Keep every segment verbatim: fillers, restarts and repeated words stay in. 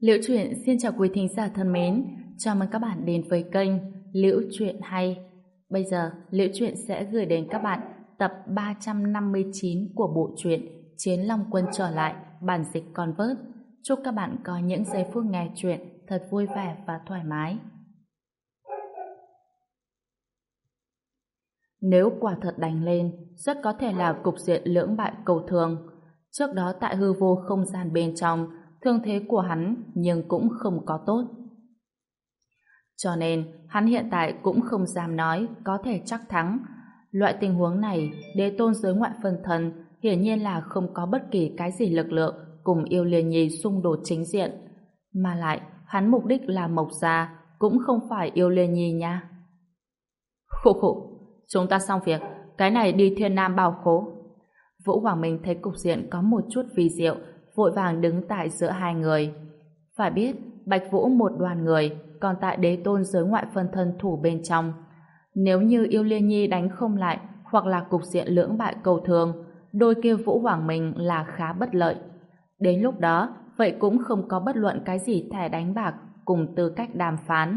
Liễu Chuyện xin chào quý thính giả thân mến, chào mừng các bạn đến với kênh Liễu Chuyện Hay. Bây giờ, Liễu Chuyện sẽ gửi đến các bạn tập ba trăm năm mươi chín của bộ truyện Chiến Long Quân trở lại, bản dịch Convert. Chúc các bạn có những giây phút nghe chuyện thật vui vẻ và thoải mái. Nếu quả thật đánh lên, rất có thể là cục diện lưỡng bại cầu thường. Trước đó tại hư vô không gian bên trong, thương thế của hắn nhưng cũng không có tốt. Cho nên, hắn hiện tại cũng không dám nói có thể chắc thắng. Loại tình huống này, đế tôn giới ngoại phân thân hiển nhiên là không có bất kỳ cái gì lực lượng cùng Yêu Liên Nhi xung đột chính diện. Mà lại, hắn mục đích là Mộc Gia, cũng không phải Yêu Liên Nhi nha. Khổ khổ, chúng ta xong việc, cái này đi Thiên Nam Bảo Khố. Vũ Hoàng Minh thấy cục diện có một chút vi diệu, vội vàng đứng tại giữa hai người. Phải biết, Bạch Vũ một đoàn người, còn tại đế tôn giới ngoại phân thân thủ bên trong. Nếu như Yêu Liên Nhi đánh không lại, hoặc là cục diện lưỡng bại cầu thường, đôi kia Vũ Hoàng Minh là khá bất lợi. Đến lúc đó, vậy cũng không có bất luận cái gì thẻ đánh bạc cùng tư cách đàm phán.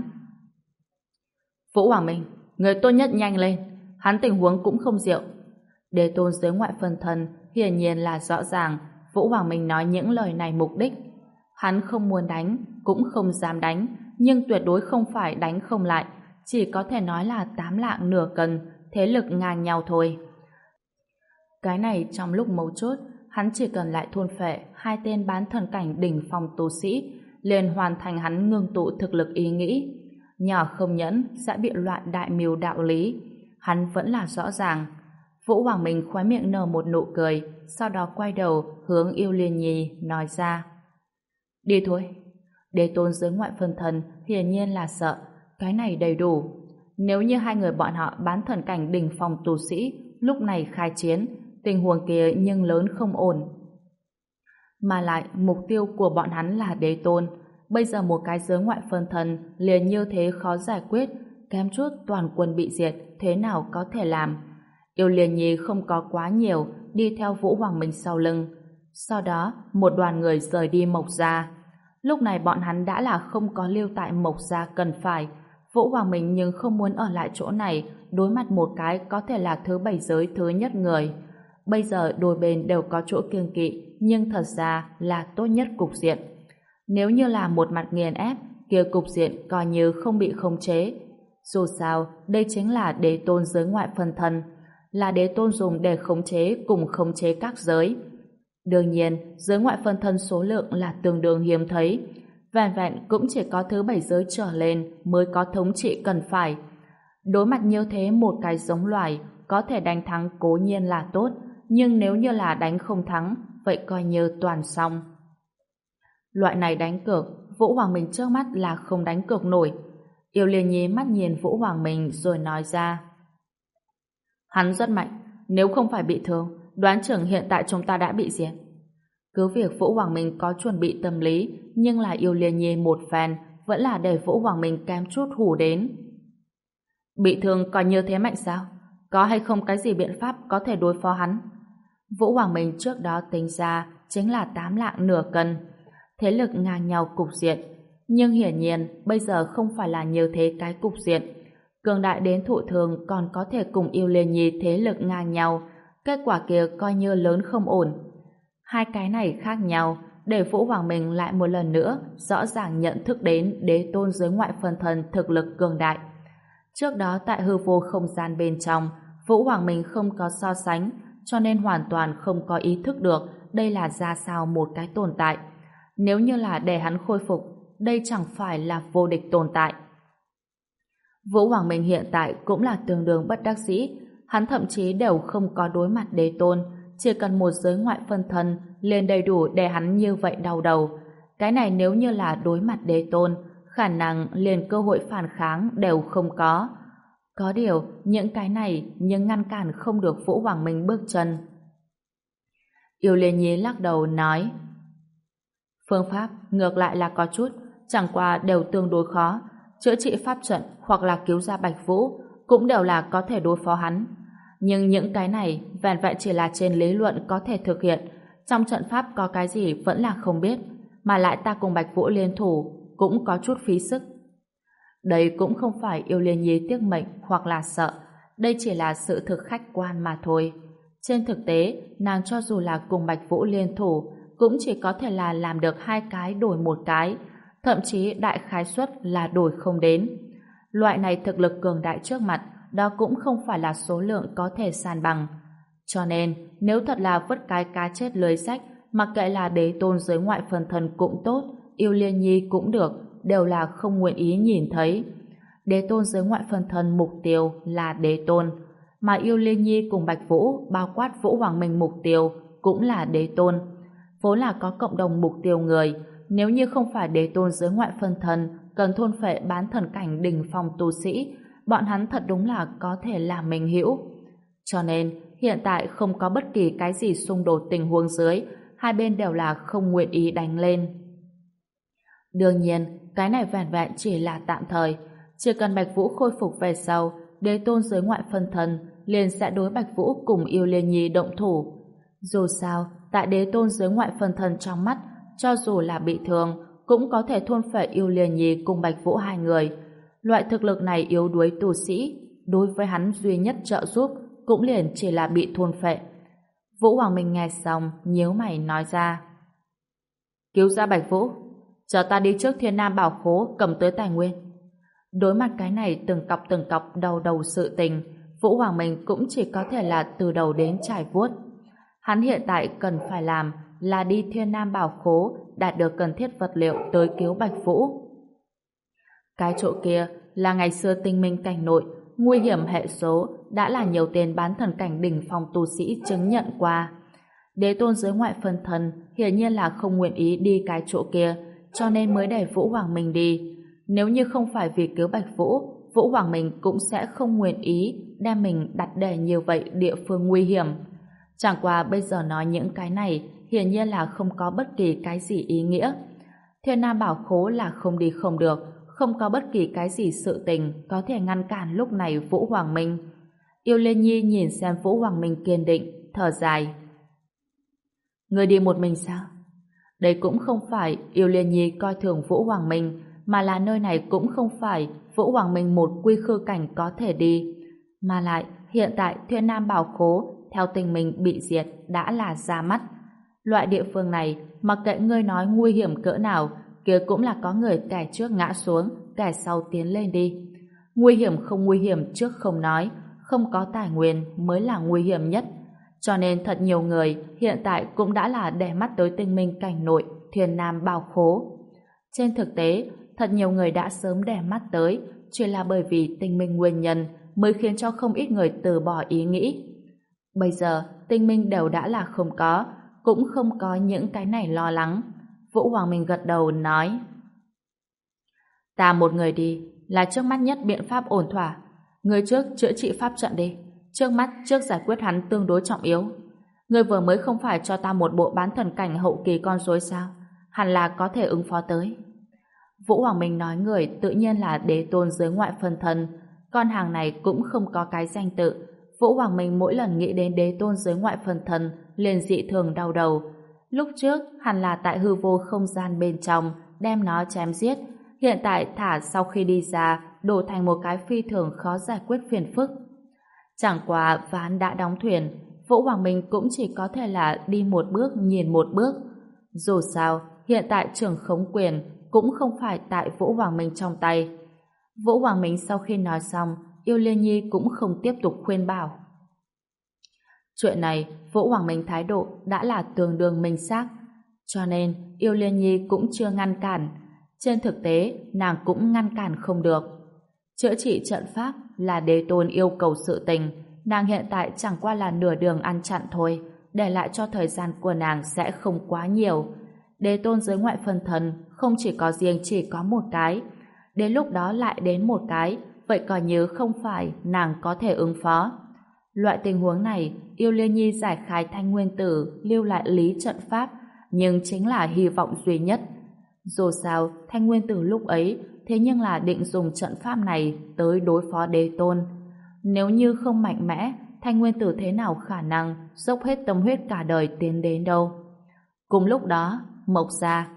Vũ Hoàng Minh, người tốt nhất nhanh lên, hắn tình huống cũng không diệu. Đế tôn giới ngoại phân thân hiển nhiên là rõ ràng Vũ Hoàng Minh nói những lời này mục đích. Hắn không muốn đánh, cũng không dám đánh, nhưng tuyệt đối không phải đánh không lại, chỉ có thể nói là tám lạng nửa cân, thế lực ngang nhau thôi. Cái này trong lúc mấu chốt, hắn chỉ cần lại thôn phệ hai tên bán thần cảnh đỉnh phong tu sĩ, liền hoàn thành hắn ngưng tụ thực lực ý nghĩ. Nhỏ không nhẫn sẽ bị loạn đại mưu đạo lý. Hắn vẫn là rõ ràng. Vũ Hoàng Minh khóe miệng nở một nụ cười, sau đó quay đầu hướng Yêu Liên Nhi nói ra: đi thôi. Đế tôn giới ngoại phân thân hiển nhiên là sợ, cái này đầy đủ. Nếu như hai người bọn họ bán thần cảnh đỉnh phong tu sĩ lúc này khai chiến, tình huống kia nhưng lớn không ổn. Mà lại mục tiêu của bọn hắn là đế tôn, bây giờ một cái giới ngoại phân thân liền như thế khó giải quyết, kém chút toàn quân bị diệt, thế nào có thể làm. Yêu Liên Nhi không có quá nhiều, đi theo Vũ Hoàng Minh sau lưng. Sau đó, một đoàn người rời đi Mộc Gia. Lúc này bọn hắn đã là không có lưu tại Mộc Gia cần phải. Vũ Hoàng Minh nhưng không muốn ở lại chỗ này, đối mặt một cái có thể là thứ bảy giới thứ nhất người. Bây giờ đôi bên đều có chỗ kiêng kỵ, nhưng thật ra là tốt nhất cục diện. Nếu như là một mặt nghiền ép, kia cục diện coi như không bị khống chế. Dù sao, đây chính là đế tôn giới ngoại phân thân, là đế tôn dùng để khống chế cùng khống chế các giới. Đương nhiên, giới ngoại phân thân số lượng là tương đương hiếm thấy. Vẹn vẹn cũng chỉ có thứ bảy giới trở lên mới có thống trị cần phải. Đối mặt như thế một cái giống loài, có thể đánh thắng cố nhiên là tốt, nhưng nếu như là đánh không thắng, vậy coi như toàn xong. Loại này đánh cược, Vũ Hoàng Minh trước mắt là không đánh cược nổi. Yêu Liên Nhi mắt nhìn Vũ Hoàng Minh rồi nói ra: hắn rất mạnh, nếu không phải bị thương, đoán chừng hiện tại chúng ta đã bị diệt. Cứ việc Vũ Hoàng Minh có chuẩn bị tâm lý, nhưng là Yêu Liên Nhi một phen vẫn là để Vũ Hoàng Minh kém chút hù đến. Bị thương còn như thế mạnh sao? Có hay không cái gì biện pháp có thể đối phó hắn? Vũ Hoàng Minh trước đó tính ra chính là tám lạng nửa cân, thế lực ngang nhau cục diện. Nhưng hiển nhiên bây giờ không phải là như thế cái cục diện. Cường đại đến thụ thường còn có thể cùng Yêu Liên Nhi thế lực ngang nhau, kết quả kia coi như lớn không ổn. Hai cái này khác nhau, để Vũ Hoàng Minh lại một lần nữa rõ ràng nhận thức đến đế tôn giới ngoại phân thân thực lực cường đại. Trước đó tại hư vô không gian bên trong, Vũ Hoàng Minh không có so sánh, cho nên hoàn toàn không có ý thức được đây là ra sao một cái tồn tại. Nếu như là để hắn khôi phục, đây chẳng phải là vô địch tồn tại. Vũ Hoàng Minh hiện tại cũng là tương đương bất đắc dĩ, hắn thậm chí đều không có đối mặt đế tôn, chỉ cần một giới ngoại phân thân liền đầy đủ để hắn như vậy đau đầu. Cái này nếu như là đối mặt đế tôn, khả năng liền cơ hội phản kháng đều không có. Có điều, những cái này nhưng ngăn cản không được Vũ Hoàng Minh bước chân. Yêu Liên Nhi lắc đầu nói: phương pháp ngược lại là có chút, chẳng qua đều tương đối khó. Chữa trị pháp trận hoặc là cứu ra Bạch Vũ cũng đều là có thể đối phó hắn. Nhưng những cái này vẹn vẹn chỉ là trên lý luận có thể thực hiện, trong trận pháp có cái gì vẫn là không biết. mà lại ta cùng Bạch Vũ liên thủ cũng có chút phí sức. Đây cũng không phải Yêu Liên Nhi tiếc mệnh hoặc là sợ, đây chỉ là sự thực khách quan mà thôi. Trên thực tế, nàng cho dù là cùng Bạch Vũ liên thủ, cũng chỉ có thể là làm được hai cái đổi một cái, thậm chí đại khái suất là đổi không đến. Loại này thực lực cường đại trước mặt, đó cũng không phải là số lượng có thể san bằng. Cho nên, nếu thật là vứt cái cá chết lưới rách, mặc kệ là đế tôn giới ngoại phần thần cũng tốt, Yêu Liên Nhi cũng được, đều là không nguyện ý nhìn thấy. Đế tôn giới ngoại phần thần mục tiêu là đế tôn, mà Yêu Liên Nhi cùng Bạch Vũ bao quát Vũ Hoàng Minh mục tiêu cũng là đế tôn. Vốn là có cộng đồng mục tiêu người, nếu như không phải đế tôn giới ngoại phân thần cần thôn phệ bán thần cảnh đỉnh phong tu sĩ, bọn hắn thật đúng là có thể làm mình hữu. Cho nên, hiện tại không có bất kỳ cái gì xung đột tình huống dưới, hai bên đều là không nguyện ý đánh lên. Đương nhiên, cái này vẻn vẹn chỉ là tạm thời. Chỉ cần Bạch Vũ khôi phục về sau, đế tôn giới ngoại phân thần liền sẽ đối Bạch Vũ cùng Yêu Liên Nhi động thủ. Dù sao, tại đế tôn giới ngoại phân thần trong mắt, cho dù là bị thương, cũng có thể thôn phệ Yêu Liên Nhi cùng Bạch Vũ hai người. Loại thực lực này yếu đuối tu sĩ, đối với hắn duy nhất trợ giúp cũng liền chỉ là bị thôn phệ. Vũ Hoàng Minh nghe xong, nhíu mày nói ra: cứu ra Bạch Vũ, chờ ta đi trước Thiên Nam Bảo Khố cầm tới tài nguyên. Đối mặt cái này từng cọc từng cọc đầu đầu sự tình, Vũ Hoàng Minh cũng chỉ có thể là từ đầu đến trải vuốt. Hắn hiện tại cần phải làm là đi Thiên Nam Bảo Khố đạt được cần thiết vật liệu tới cứu Bạch Vũ. Cái chỗ kia là ngày xưa Tinh Minh cảnh nội, nguy hiểm hệ số đã là nhiều tên bán thần cảnh đỉnh phong tu sĩ chứng nhận qua. Đế tôn giới ngoại phân thần hiển nhiên là không nguyện ý đi cái chỗ kia, cho nên mới để Vũ Hoàng Minh đi. Nếu như không phải vì cứu Bạch Vũ, Vũ Hoàng Minh cũng sẽ không nguyện ý đem mình đặt để như vậy địa phương nguy hiểm. Chẳng qua bây giờ nói những cái này hiển nhiên là không có bất kỳ cái gì ý nghĩa. Thiên Nam Bảo Khố là không đi không được, không có bất kỳ cái gì sự tình có thể ngăn cản lúc này Vũ Hoàng Minh. Yêu Liên Nhi nhìn xem Vũ Hoàng Minh kiên định, thở dài. Người đi một mình sao? Đây cũng không phải Yêu Liên Nhi coi thường Vũ Hoàng Minh, mà là nơi này cũng không phải Vũ Hoàng Minh một quy khư cảnh có thể đi. Mà lại, hiện tại Thiên Nam Bảo Khố theo tình mình bị diệt đã là ra mắt. Loại địa phương này, mặc kệ ngươi nói nguy hiểm cỡ nào, kia cũng là có người kẻ trước ngã xuống, kẻ sau tiến lên đi. Nguy hiểm không nguy hiểm trước không nói, không có tài nguyên mới là nguy hiểm nhất. Cho nên thật nhiều người hiện tại cũng đã là để mắt tới Tinh Minh cảnh nội, Thiên Nam Bảo Khố. Trên thực tế, thật nhiều người đã sớm để mắt tới, chỉ là bởi vì Tinh Minh nguyên nhân mới khiến cho không ít người từ bỏ ý nghĩ. Bây giờ, Tinh Minh đều đã là không có, cũng không có những cái này lo lắng. Vũ Hoàng Minh gật đầu nói: ta một người đi, là trước mắt nhất biện pháp ổn thỏa. Người trước chữa trị pháp trận đi. Trước mắt trước giải quyết hắn tương đối trọng yếu. Người vừa mới không phải cho ta một bộ bán thần cảnh hậu kỳ con rối sao? Hẳn là có thể ứng phó tới. Vũ Hoàng Minh nói người tự nhiên là đế tôn giới ngoại phân thân. Con hàng này cũng không có cái danh tự. Vũ Hoàng Minh mỗi lần nghĩ đến đế tôn giới ngoại phân thân liền dị thường đau đầu. Lúc trước hẳn là tại hư vô không gian bên trong đem nó chém giết. Hiện tại thả sau khi đi ra đổ thành một cái phi thường khó giải quyết phiền phức. Chẳng qua ván đã đóng thuyền, Vũ Hoàng Minh cũng chỉ có thể là đi một bước nhìn một bước. Dù sao, hiện tại trưởng khống quyền cũng không phải tại Vũ Hoàng Minh trong tay. Vũ Hoàng Minh sau khi nói xong, Yêu Liên Nhi cũng không tiếp tục khuyên bảo. Chuyện này, Vũ Hoàng Minh thái độ đã là tương đương minh xác, cho nên Yêu Liên Nhi cũng chưa ngăn cản. Trên thực tế, nàng cũng ngăn cản không được. Chữa trị trận pháp là đế tôn yêu cầu sự tình, nàng hiện tại chẳng qua là nửa đường ăn chặn thôi, để lại cho thời gian của nàng sẽ không quá nhiều. Đế tôn giới ngoại phân thần không chỉ có riêng chỉ có một cái, đến lúc đó lại đến một cái, vậy coi như không phải nàng có thể ứng phó. Loại tình huống này, Yêu Liên Nhi giải khai thanh nguyên tử, lưu lại lý trận pháp, nhưng chính là hy vọng duy nhất. Dù sao, thanh nguyên tử lúc ấy thế nhưng là định dùng trận pháp này tới đối phó đế tôn. Nếu như không mạnh mẽ, thanh nguyên tử thế nào khả năng dốc hết tâm huyết cả đời tiến đến đâu. Cùng lúc đó, Mộc gia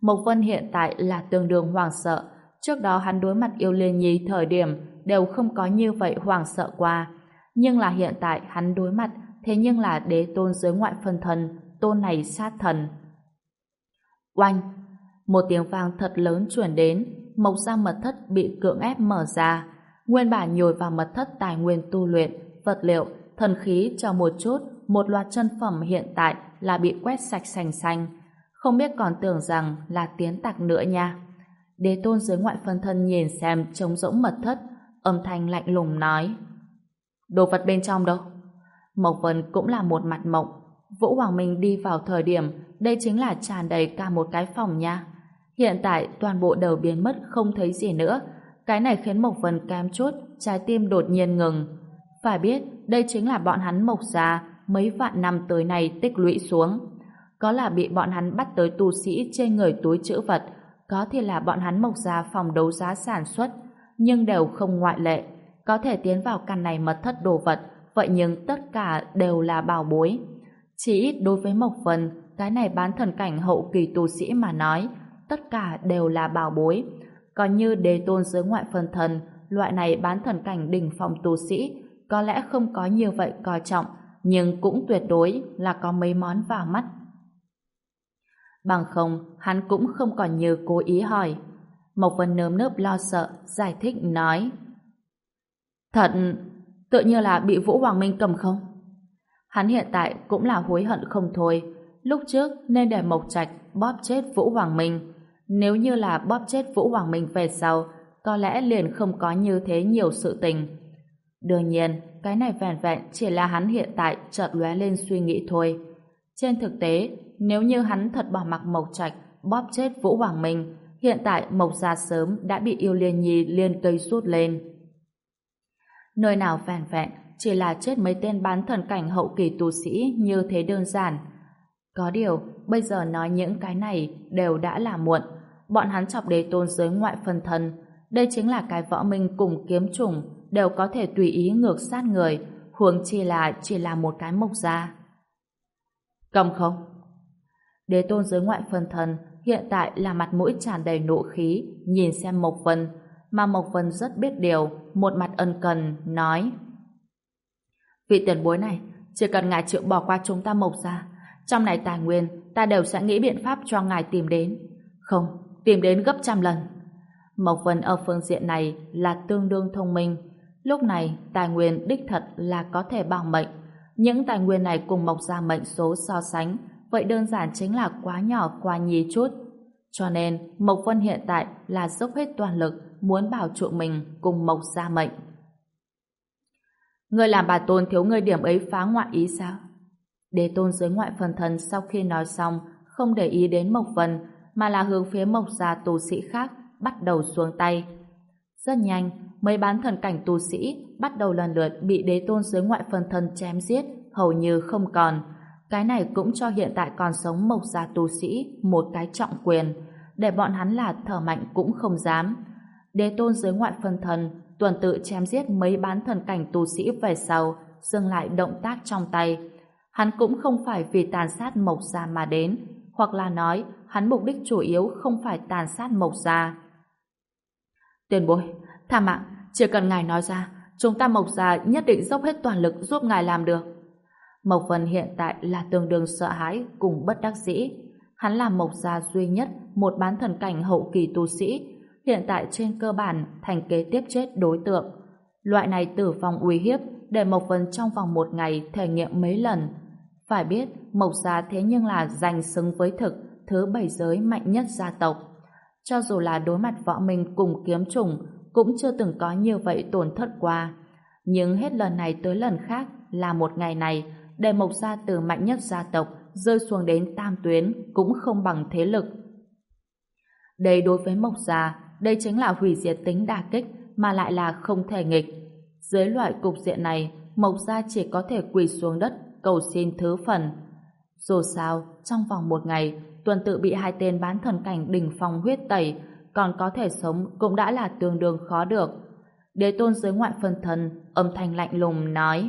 Mộc Vân hiện tại là tương đương hoảng sợ. Trước đó hắn đối mặt Yêu Liên Nhi thời điểm đều không có như vậy hoảng sợ qua. Nhưng là hiện tại hắn đối mặt thế nhưng là đế tôn giới ngoại phân thân, tôn này sát thần. Oanh! Một tiếng vang thật lớn truyền đến, Mộc gia mật thất bị cưỡng ép mở ra. Nguyên bản nhồi vào mật thất tài nguyên tu luyện, vật liệu, thần khí cho một chút, một loạt chân phẩm hiện tại là bị quét sạch sành xanh. Không biết còn tưởng rằng là tiến tặc nữa nha. Đế tôn giới ngoại phân thân nhìn xem trống rỗng mật thất, âm thanh lạnh lùng nói: đồ vật bên trong đâu? Mộc Vân cũng là một mặt mộng. Vũ Hoàng Minh đi vào thời điểm đây chính là tràn đầy cả một cái phòng nha. Hiện tại toàn bộ đều biến mất không thấy gì nữa. Cái này khiến Mộc Vân kém chút trái tim đột nhiên ngừng. Phải biết đây chính là bọn hắn Mộc gia mấy vạn năm tới nay tích lũy xuống. Có là bị bọn hắn bắt tới tu sĩ trên người túi trữ vật, có thì là bọn hắn Mộc gia phòng đấu giá sản xuất, nhưng đều không ngoại lệ. Có thể tiến vào căn này mật thất đồ vật, vậy nhưng tất cả đều là bảo bối. Chỉ ít đối với Mộc Vân, cái này bán thần cảnh hậu kỳ tu sĩ mà nói, tất cả đều là bảo bối. Còn như đế tôn giới ngoại phân thần, loại này bán thần cảnh đỉnh phong tu sĩ, có lẽ không có như vậy coi trọng, nhưng cũng tuyệt đối là có mấy món vào mắt. Bằng không, hắn cũng không còn như cố ý hỏi. Mộc Vân nơm nớp lo sợ, giải thích nói: thật, tự như là bị Vũ Hoàng Minh cầm không? Hắn hiện tại cũng là hối hận không thôi. Lúc trước nên để Mộc Trạch bóp chết Vũ Hoàng Minh. Nếu như là bóp chết Vũ Hoàng Minh về sau, có lẽ liền không có như thế nhiều sự tình. Đương nhiên, cái này vẹn vẹn chỉ là hắn hiện tại chợt lóe lên suy nghĩ thôi. Trên thực tế, nếu như hắn thật bỏ mặc Mộc Trạch bóp chết Vũ Hoàng Minh, hiện tại Mộc gia sớm đã bị Yêu Liên Nhi liên cây rút lên. Nơi nào vẹn vẹn chỉ là chết mấy tên bán thần cảnh hậu kỳ tu sĩ như thế đơn giản. Có điều, bây giờ nói những cái này đều đã là muộn. Bọn hắn chọc đế tôn giới ngoại phân thân. Đây chính là cái võ minh cùng kiếm trùng đều có thể tùy ý ngược sát người, huống chi là chỉ là một cái Mộc gia. Cầm không? Đế tôn giới ngoại phân thân hiện tại là mặt mũi tràn đầy nộ khí, nhìn xem Mộc Vân, mà Mộc Vân rất biết điều, một mặt ân cần, nói: vị tiền bối này, chỉ cần ngài chịu bỏ qua chúng ta Mộc gia, trong này tài nguyên, ta đều sẽ nghĩ biện pháp cho ngài tìm đến. Không, tìm đến gấp trăm lần. Mộc Vân ở phương diện này là tương đương thông minh. Lúc này, tài nguyên đích thật là có thể bảo mệnh. Những tài nguyên này cùng Mộc gia mệnh số so sánh, vậy đơn giản chính là quá nhỏ quá nhì chút. Cho nên, Mộc Vân hiện tại là dốc hết toàn lực muốn bảo trụ mình cùng Mộc gia mệnh. Ngươi làm bà tôn thiếu ngươi điểm ấy phá ngoại ý sao? Đế tôn giới ngoại phân thân sau khi nói xong, không để ý đến Mộc Vân, mà là hướng phía Mộc gia tu sĩ khác bắt đầu xuống tay. Rất nhanh, mấy bán thần cảnh tu sĩ bắt đầu lần lượt bị đế tôn giới ngoại phân thân chém giết, hầu như không còn. Cái này cũng cho hiện tại còn sống Mộc gia tu sĩ một cái trọng quyền, để bọn hắn là thở mạnh cũng không dám. Đế tôn giới ngoại phân thân tuần tự chém giết mấy bán thần cảnh tu sĩ về sau, dừng lại động tác trong tay. Hắn cũng không phải vì tàn sát Mộc gia mà đến, hoặc là nói hắn mục đích chủ yếu không phải tàn sát Mộc gia. Tiền bối, tha mạng, chỉ cần ngài nói ra, chúng ta Mộc gia nhất định dốc hết toàn lực giúp ngài làm được. Mộc Vân hiện tại là tương đương sợ hãi cùng bất đắc dĩ. Hắn là Mộc gia duy nhất một bán thần cảnh hậu kỳ tu sĩ, hiện tại trên cơ bản thành kế tiếp chết đối tượng. Loại này tử vong uy hiếp để Mộc Vân trong vòng một ngày thể nghiệm mấy lần. Phải biết, Mộc gia thế nhưng là danh xứng với thực thứ bảy giới mạnh nhất gia tộc. Cho dù là đối mặt võ minh cùng kiếm trùng, cũng chưa từng có như vậy tổn thất qua. Nhưng hết lần này tới lần khác là một ngày này, để Mộc gia từ mạnh nhất gia tộc rơi xuống đến tam tuyến cũng không bằng thế lực. Đây đối với Mộc gia, đây chính là hủy diệt tính đả kích mà lại là không thể nghịch. Dưới loại cục diện này, Mộc gia chỉ có thể quỳ xuống đất cầu xin thứ phần. Dù sao, trong vòng một ngày, tuần tự bị hai tên bán thần cảnh đỉnh phong huyết tẩy, còn có thể sống cũng đã là tương đương khó được. Đế tôn giới ngoại phân thân, âm thanh lạnh lùng nói: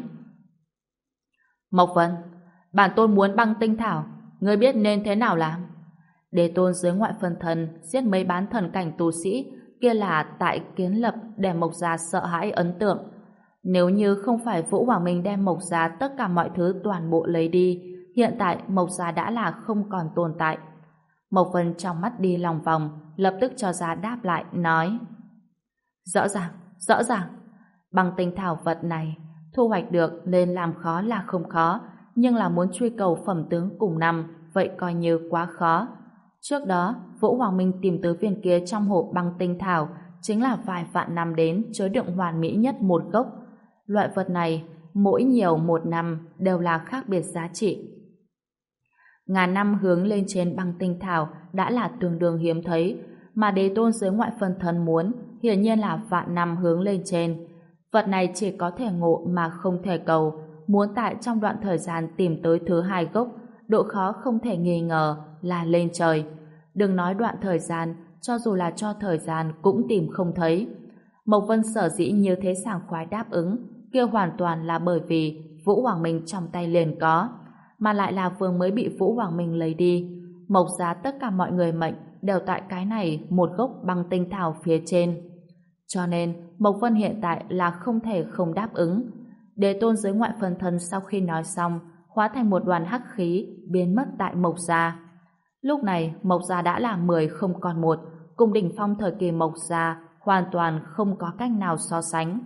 Mộc Vân, bản tôn muốn băng tinh thảo, ngươi biết nên thế nào làm? Đế tôn dưới ngoại phân thân giết mấy bán thần cảnh tu sĩ kia là tại kiến lập để Mộc Gia sợ hãi ấn tượng. Nếu như không phải Vũ Hoàng Minh đem Mộc Gia tất cả mọi thứ toàn bộ lấy đi, hiện tại Mộc Gia đã là không còn tồn tại. Mộc Vân trong mắt đi lòng vòng, lập tức cho ra đáp lại, nói: Rõ ràng, rõ ràng, băng tinh thảo vật này thu hoạch được nên làm khó là không khó, nhưng là muốn truy cầu phẩm tướng cùng năm, vậy coi như quá khó. Trước đó, Vũ Hoàng Minh tìm tới viên kia trong hộp băng tinh thảo, chính là vài vạn năm đến chứa đựng hoàn mỹ nhất một gốc. Loại vật này, mỗi nhiều một năm đều là khác biệt giá trị. Ngàn năm hướng lên trên băng tinh thảo đã là tương đương hiếm thấy, mà đế tôn dưới ngoại phân thân muốn hiển nhiên là vạn năm hướng lên trên. Vật này chỉ có thể ngộ mà không thể cầu, muốn tại trong đoạn thời gian tìm tới thứ hai gốc, độ khó không thể nghi ngờ là lên trời. Đừng nói đoạn thời gian, cho dù là cho thời gian cũng tìm không thấy. Mộc Vân sở dĩ như thế sảng khoái đáp ứng, kia hoàn toàn là bởi vì Vũ Hoàng Minh trong tay liền có, mà lại là vừa mới bị Vũ Hoàng Minh lấy đi. Mộc Gia tất cả mọi người mệnh đều tại cái này một gốc băng tinh thảo phía trên. Cho nên, Mộc Vân hiện tại là không thể không đáp ứng. Đế tôn dưới ngoại phân thân sau khi nói xong, hóa thành một đoàn hắc khí, biến mất tại Mộc Gia. Lúc này, Mộc Gia đã là mười không còn một, cùng đỉnh phong thời kỳ Mộc Gia hoàn toàn không có cách nào so sánh.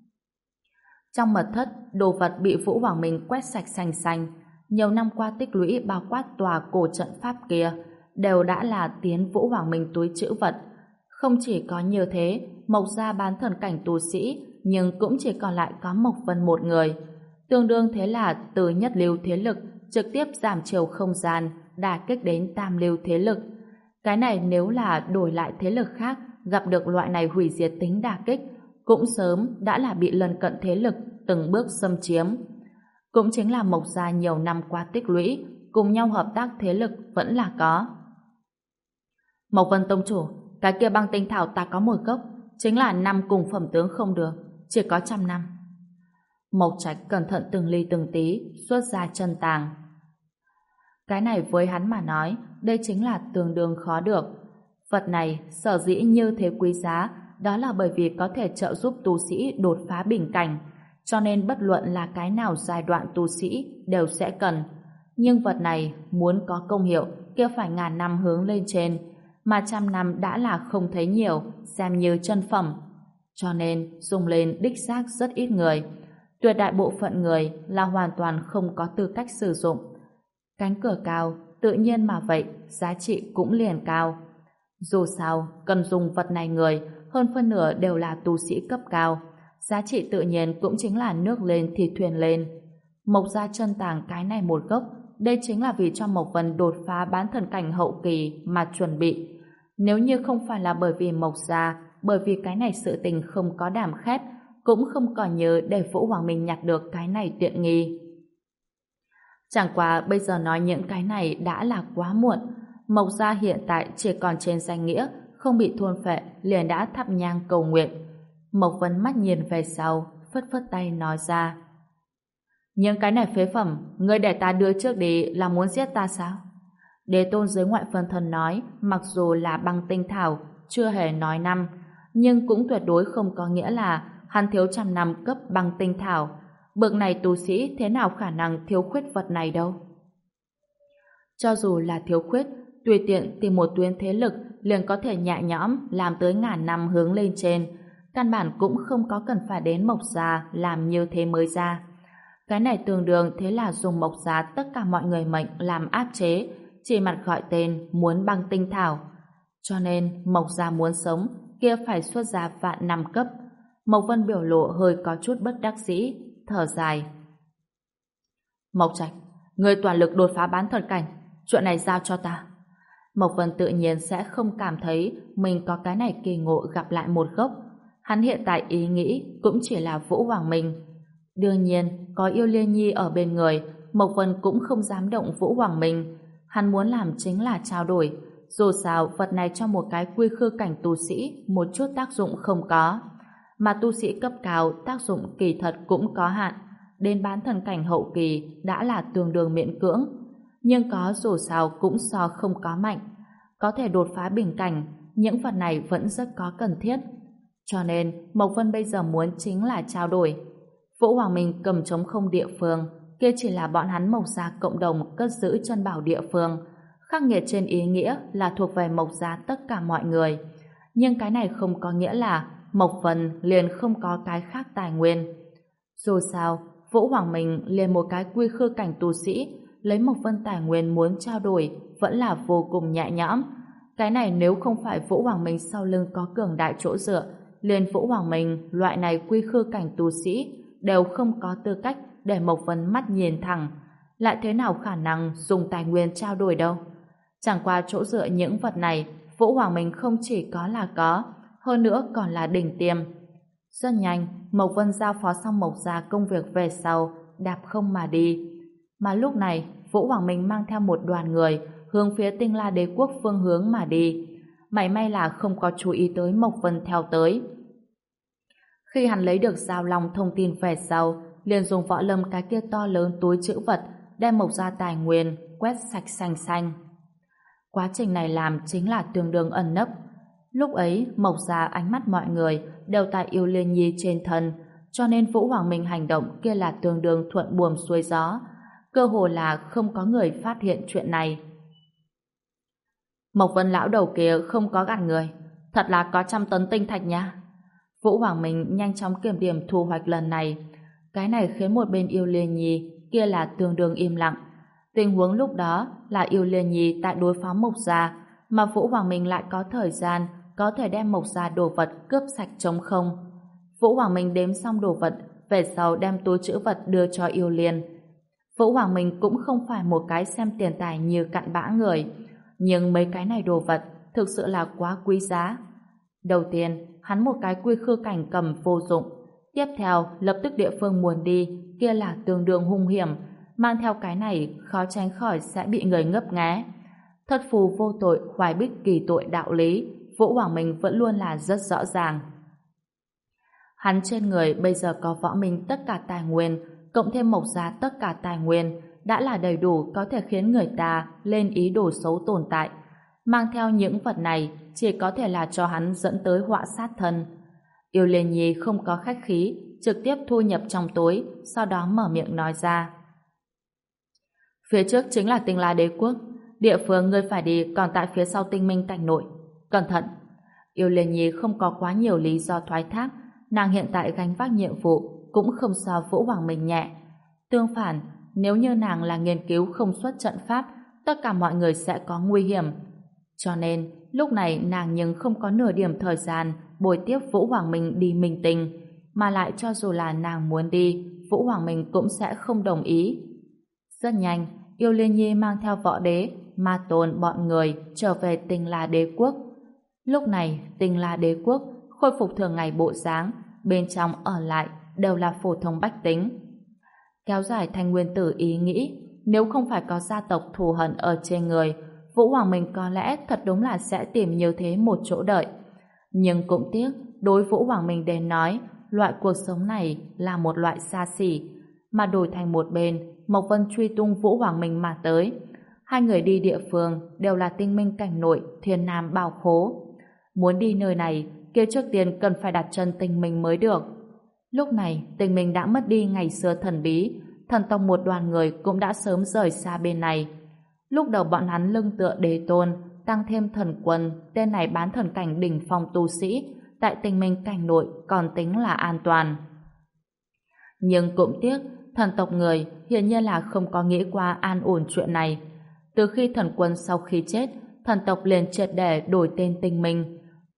Trong mật thất, đồ vật bị Vũ Hoàng Minh quét sạch sành xanh. Nhiều năm qua tích lũy bao quát tòa cổ trận pháp kia đều đã là tiến Vũ Hoàng Minh túi trữ vật. Không chỉ có như thế, Mộc Gia bán thần cảnh tu sĩ, nhưng cũng chỉ còn lại có Mộc Vân một người. Tương đương thế là từ nhất lưu thế lực trực tiếp giảm chiều không gian, đả kích đến tam lưu thế lực. Cái này nếu là đổi lại thế lực khác gặp được loại này hủy diệt tính đả kích, cũng sớm đã là bị lân cận thế lực từng bước xâm chiếm. Cũng chính là Mộc Gia nhiều năm qua tích lũy, cùng nhau hợp tác thế lực vẫn là có. Mộc Vân tông chủ, cái kia băng tinh thảo ta có một gốc, chính là năm cùng phẩm tướng không được, chỉ có trăm năm. Mộc Trạch cẩn thận từng ly từng tí xuất ra chân tàng. Cái này với hắn mà nói, đây chính là tương đương khó được. Vật này sở dĩ như thế quý giá, đó là bởi vì có thể trợ giúp tu sĩ đột phá bình cảnh, cho nên bất luận là cái nào giai đoạn tu sĩ đều sẽ cần. Nhưng vật này muốn có công hiệu kia phải ngàn năm hướng lên trên, mà trăm năm đã là không thấy nhiều, xem như chân phẩm. Cho nên dùng lên đích xác rất ít người. Tuyệt đại bộ phận người là hoàn toàn không có tư cách sử dụng. Cánh cửa cao, tự nhiên mà vậy, giá trị cũng liền cao. Dù sao, cần dùng vật này người, hơn phân nửa đều là tu sĩ cấp cao. Giá trị tự nhiên cũng chính là nước lên thì thuyền lên. Mộc Gia chân tàng cái này một gốc, đây chính là vì cho Mộc Vân đột phá bán thần cảnh hậu kỳ mà chuẩn bị. Nếu như không phải là bởi vì Mộc Gia, bởi vì cái này sự tình không có đảm khét, cũng không còn nhớ để Vũ Hoàng Minh nhặt được cái này tiện nghi. Chẳng qua bây giờ nói những cái này đã là quá muộn. Mộc Gia hiện tại chỉ còn trên danh nghĩa, không bị thôn phệ liền đã thắp nhang cầu nguyện. Mộc Vân mắt nhìn về sau, phất phất tay nói ra: những cái này phế phẩm, ngươi để ta đưa trước đi là muốn giết ta sao? Đế tôn dưới ngoại phân thân nói, mặc dù là băng tinh thảo, chưa hề nói năm, nhưng cũng tuyệt đối không có nghĩa là hắn thiếu trăm năm cấp băng tinh thảo. Bậc này tu sĩ thế nào khả năng thiếu khuyết vật này đâu? Cho dù là thiếu khuyết, tùy tiện tìm một tuyến thế lực liền có thể nhẹ nhõm làm tới ngàn năm hướng lên trên, căn bản cũng không có cần phải đến Mộc Gia làm như thế mới ra. Cái này tương đương thế là dùng Mộc Gia tất cả mọi người mệnh làm áp chế, chỉ mặt gọi tên muốn băng tinh thảo. Cho nên Mộc Gia muốn sống kia phải xuất ra vạn năm cấp. Mộc Vân biểu lộ hơi có chút bất đắc dĩ, thở dài. Mộc Trạch, người toàn lực đột phá bán thần cảnh, chuyện này giao cho ta. Mộc Vân tự nhiên sẽ không cảm thấy mình có cái này kỳ ngộ gặp lại một gốc. Hắn hiện tại ý nghĩ cũng chỉ là Vũ Hoàng Minh. Đương nhiên, có Yêu Liên Nhi ở bên người, Mộc Vân cũng không dám động Vũ Hoàng Minh. Hắn muốn làm chính là trao đổi. Dù sao, vật này cho một cái quy khư cảnh tu sĩ một chút tác dụng không có. Mà tu sĩ cấp cao tác dụng kỳ thật cũng có hạn. Đến bán thần cảnh hậu kỳ đã là tương đương miễn cưỡng. Nhưng có dù sao cũng so không có mạnh. có thể đột phá bình cảnh, những vật này vẫn rất có cần thiết. Cho nên, Mộc Vân bây giờ muốn chính là trao đổi. Vũ Hoàng Minh cầm trống không địa phương, kia chỉ là bọn hắn Mộc gia cộng đồng cất giữ chân bảo địa phương, khắc nghiệt trên ý nghĩa là thuộc về Mộc gia tất cả mọi người. Nhưng cái này không có nghĩa là Mộc Vân liền không có cái khác tài nguyên. Dù sao, Vũ Hoàng Minh liền một cái quy khư cảnh tu sĩ, lấy Mộc Vân tài nguyên muốn trao đổi vẫn là vô cùng nhẹ nhõm. Cái này nếu không phải Vũ Hoàng Minh sau lưng có cường đại chỗ dựa, liền Vũ Hoàng Minh loại này quy khư cảnh tu sĩ đều không có tư cách để Mộc Vân mắt nhìn thẳng, lại thế nào khả năng dùng tài nguyên trao đổi đâu. Chẳng qua chỗ dựa những vật này, Vũ Hoàng Minh không chỉ có là có, hơn nữa còn là đỉnh tiêm. Rất nhanh, Mộc Vân giao phó xong Mộc gia công việc về sau, đạp không mà đi. Mà lúc này, Vũ Hoàng Minh mang theo một đoàn người hướng phía Tinh La Đế quốc phương hướng mà đi. May may là không có chú ý tới Mộc Vân theo tới. Khi hắn lấy được Giao Long thông tin về sau, liền dùng võ lâm cái kia to lớn túi trữ vật đem Mộc gia tài nguyên quét sạch xanh xanh. Quá trình này làm chính là tương đương ẩn nấp. Lúc ấy, Mộc gia ánh mắt mọi người đều tại Yêu Liên Nhi trên thân, cho nên Vũ Hoàng Minh hành động kia là tương đương thuận buồm xuôi gió. Cơ hồ là không có người phát hiện chuyện này. Mộc Vân lão đầu kia không có gạt người, thật là có trăm tấn tinh thạch nha. Vũ Hoàng Minh nhanh chóng kiểm điểm thu hoạch lần này. Cái này khiến một bên Yêu Liên Nhi kia là tương đương im lặng. Tình huống lúc đó là Yêu Liên Nhi tại đối phó Mộc gia, mà Vũ Hoàng Minh lại có thời gian có thể đem Mộc gia đồ vật cướp sạch trống không. Vũ Hoàng Minh đếm xong đồ vật, về sau đem túi trữ vật đưa cho Yêu Liên. Vũ Hoàng Minh cũng không phải một cái xem tiền tài như cặn bã người, nhưng mấy cái này đồ vật thực sự là quá quý giá. Đầu tiên, hắn một cái quy khư cảnh cầm vô dụng. Tiếp theo, lập tức địa phương muốn đi, kia là tương đương hung hiểm, mang theo cái này khó tránh khỏi sẽ bị người ngấp nghé. Thất phù vô tội, hoài bích kỳ tội đạo lý, Vũ Hoàng Minh vẫn luôn là rất rõ ràng. Hắn trên người bây giờ có Võ Minh tất cả tài nguyên, cộng thêm Mộc gia tất cả tài nguyên, đã là đầy đủ có thể khiến người ta lên ý đồ xấu tồn tại. Mang theo những vật này chỉ có thể là cho hắn dẫn tới họa sát thân. Yêu Liên Nhi không có khách khí, trực tiếp thu nhập trong túi, sau đó mở miệng nói ra. Phía trước chính là Tinh La Đế quốc, địa phương ngươi phải đi còn tại phía sau Tinh Minh cảnh nội. Cẩn thận! Yêu Liên Nhi không có quá nhiều lý do thoái thác, nàng hiện tại gánh vác nhiệm vụ cũng không so Vũ Hoàng Minh nhẹ. Tương phản, nếu như nàng là nghiên cứu không xuất trận pháp, tất cả mọi người sẽ có nguy hiểm. Cho nên, lúc này nàng nhưng không có nửa điểm thời gian bồi tiếp Vũ Hoàng Minh đi minh tinh, mà lại cho dù là nàng muốn đi, Vũ Hoàng Minh cũng sẽ không đồng ý. Rất nhanh, Yêu Liên Nhi mang theo Võ Đế, Ma Tôn bọn người trở về Tinh La Đế quốc. Lúc này, Tinh La Đế quốc khôi phục thường ngày bộ dáng, bên trong ở lại đều là phổ thông bách tính. Kéo dài thành nguyên tử ý nghĩ, nếu không phải có gia tộc thù hận ở trên người, Vũ Hoàng Minh có lẽ thật đúng là sẽ tìm như thế một chỗ đợi. Nhưng cũng tiếc, đối Vũ Hoàng Minh đến nói, loại cuộc sống này là một loại xa xỉ, mà đổi thành một bên, Mộc Vân truy tung Vũ Hoàng Minh mà tới. Hai người đi địa phương đều là Tinh Minh cảnh nội, Thiên Nam Bảo Khố. Muốn đi nơi này, kia trước tiên cần phải đặt chân Tinh Minh mới được. Lúc này, Tinh Minh đã mất đi ngày xưa thần bí, thần tộc một đoàn người cũng đã sớm rời xa bên này. Lúc đầu bọn hắn lưng tựa Đế Tôn, tăng thêm thần quân, tên này bán thần cảnh đỉnh phong tu sĩ, tại Tinh Minh cảnh nội còn tính là an toàn. Nhưng cũng tiếc, thần tộc người hiển nhiên là không có nghĩ qua an ổn chuyện này. Từ khi thần quân sau khi chết, thần tộc liền triệt để đổi tên Tinh Minh.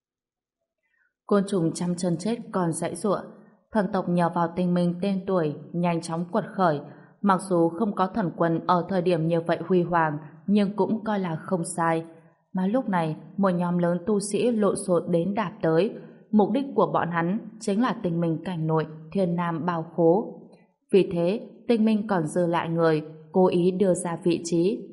Côn trùng trăm chân chết còn dãy giụa, thần tộc nhờ vào Tinh Minh tên tuổi nhanh chóng quật khởi. Mặc dù không có thần quân ở thời điểm như vậy huy hoàng, nhưng cũng coi là không sai. Mà lúc này, một nhóm lớn tu sĩ lộn xộn đến đạp tới. Mục đích của bọn hắn chính là Tinh Minh cảnh nội, Thiên Nam Bảo Khố. Vì thế, Tinh Minh còn dư lại người, cố ý đưa ra vị trí.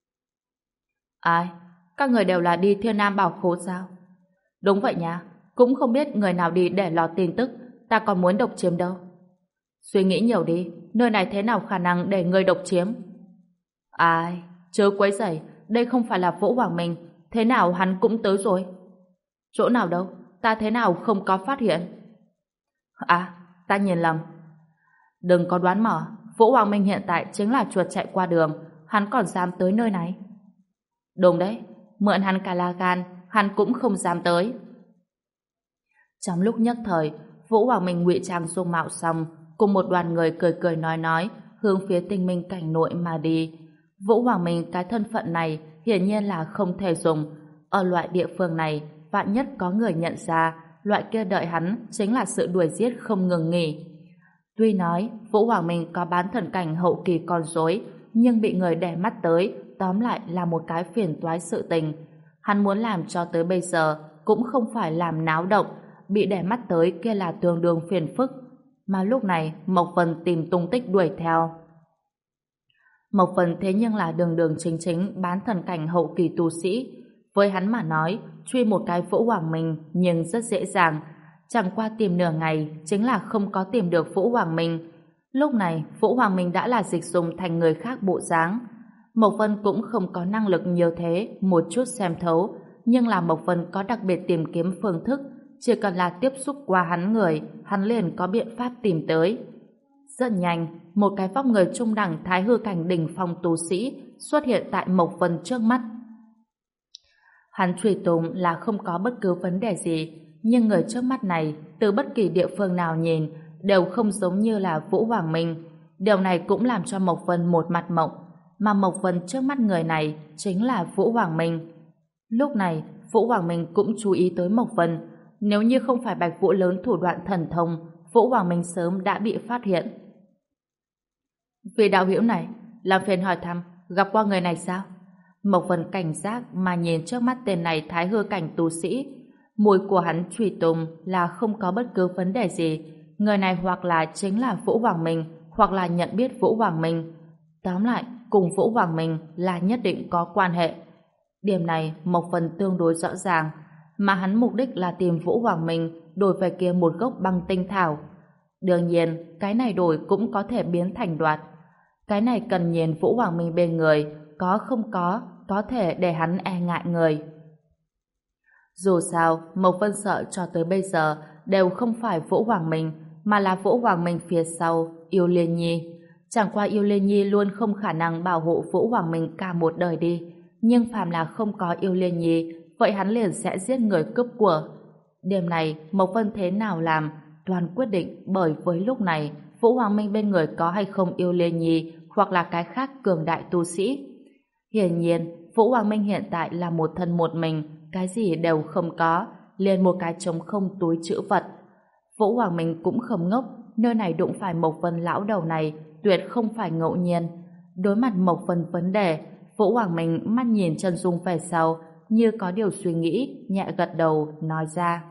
Ai? Các người đều là đi Thiên Nam Bảo Khố sao? Đúng vậy nha, cũng không biết người nào đi để lọt tin tức, ta còn muốn độc chiếm đâu. Suy nghĩ nhiều đi, nơi này thế nào khả năng để người độc chiếm? Ai? Chớ quấy rầy, đây không phải là Vũ Hoàng Minh, Thế nào hắn cũng tới rồi? Chỗ nào đâu? Ta thế nào không có phát hiện? À, ta nhìn lầm. Đừng có đoán mò, Vũ Hoàng Minh hiện tại chính là chuột chạy qua đường, hắn còn dám tới nơi này. Đúng đấy, mượn hắn cả la gan, hắn cũng không dám tới. Trong lúc nhất thời, Vũ Hoàng Minh ngụy trang dung mạo xong, cùng một đoàn người cười cười nói nói, hướng phía Tinh Minh cảnh nội mà đi. Vũ Hoàng Minh cái thân phận này hiển nhiên là không thể dùng. Ở loại địa phương này, vạn nhất có người nhận ra, loại kia đợi hắn chính là sự đuổi giết không ngừng nghỉ. Tuy nói Vũ Hoàng Minh có bán thần cảnh hậu kỳ con rối, nhưng bị người để mắt tới, tóm lại là một cái phiền toái sự tình. Hắn muốn làm cho tới bây giờ cũng không phải làm náo động, bị để mắt tới kia là tương đương phiền phức. Mà lúc này Mộc Vân tìm tung tích đuổi theo. Mộc Vân thế nhưng là đường đường chính chính bán thần cảnh hậu kỳ tu sĩ. Với hắn mà nói, truy một cái Vũ Hoàng Minh nhưng rất dễ dàng. Chẳng qua tìm nửa ngày chính là không có tìm được Vũ Hoàng Minh. Lúc này Vũ Hoàng Minh đã là dịch dùng thành người khác bộ dáng. Mộc Vân cũng không có năng lực nhiều thế một chút xem thấu, nhưng là Mộc Vân có đặc biệt tìm kiếm phương thức, chỉ cần là tiếp xúc qua hắn người, hắn liền có biện pháp tìm tới. Rất nhanh, một cái vóc người trung đẳng thái hư cảnh đỉnh phong tu sĩ xuất hiện tại Mộc Vân trước mắt. Hắn truy tung là không có bất cứ vấn đề gì, nhưng người trước mắt này từ bất kỳ địa phương nào nhìn đều không giống như là Vũ Hoàng Minh. Điều này cũng làm cho Mộc Vân một mặt mộng, mà Mộc Vân trước mắt người này chính là Vũ Hoàng Minh. Lúc này, Vũ Hoàng Minh cũng chú ý tới Mộc Vân. Nếu như không phải Bạch Vũ lớn thủ đoạn thần thông, Vũ Hoàng Minh sớm đã bị phát hiện. Vị đạo hữu này, làm phiền hỏi thăm, gặp qua người này sao? Mộc Vân cảnh giác mà nhìn trước mắt tên này thái hư cảnh tu sĩ. Mùi của hắn truy tung là không có bất cứ vấn đề gì. Người này hoặc là chính là Vũ Hoàng Minh, hoặc là nhận biết Vũ Hoàng Minh. Tóm lại, cùng Vũ Hoàng Minh là nhất định có quan hệ. Điểm này Mộc Vân tương đối rõ ràng, mà hắn mục đích là tìm Vũ Hoàng Minh đổi về kia một gốc băng tinh thảo. Đương nhiên, cái này đổi cũng có thể biến thành đoạt. Cái này cần nhìn Vũ Hoàng Minh bên người, có không có, có thể để hắn e ngại người. Dù sao, Mộc Vân sợ cho tới bây giờ đều không phải Vũ Hoàng Minh, mà là Vũ Hoàng Minh phía sau, Yêu Liên Nhi. Chẳng qua Yêu Liên Nhi luôn không khả năng bảo hộ Vũ Hoàng Minh cả một đời đi, nhưng phàm là không có Yêu Liên Nhi, vậy hắn liền sẽ giết người cướp của. Đêm này, Mộc Vân thế nào làm, toàn quyết định bởi với lúc này, Vũ Hoàng Minh bên người có hay không Yêu Liên Nhi, hoặc là cái khác cường đại tu sĩ. Hiển nhiên, Vũ Hoàng Minh hiện tại là một thân một mình, cái gì đều không có, liền một cái trống không túi trữ vật. Vũ Hoàng Minh cũng không ngốc, nơi này đụng phải Mộc Vân lão đầu này, tuyệt không phải ngẫu nhiên. Đối mặt Mộc Vân vấn đề, Vũ Hoàng Minh mắt nhìn chân dung về sau, như có điều suy nghĩ, nhẹ gật đầu, nói ra.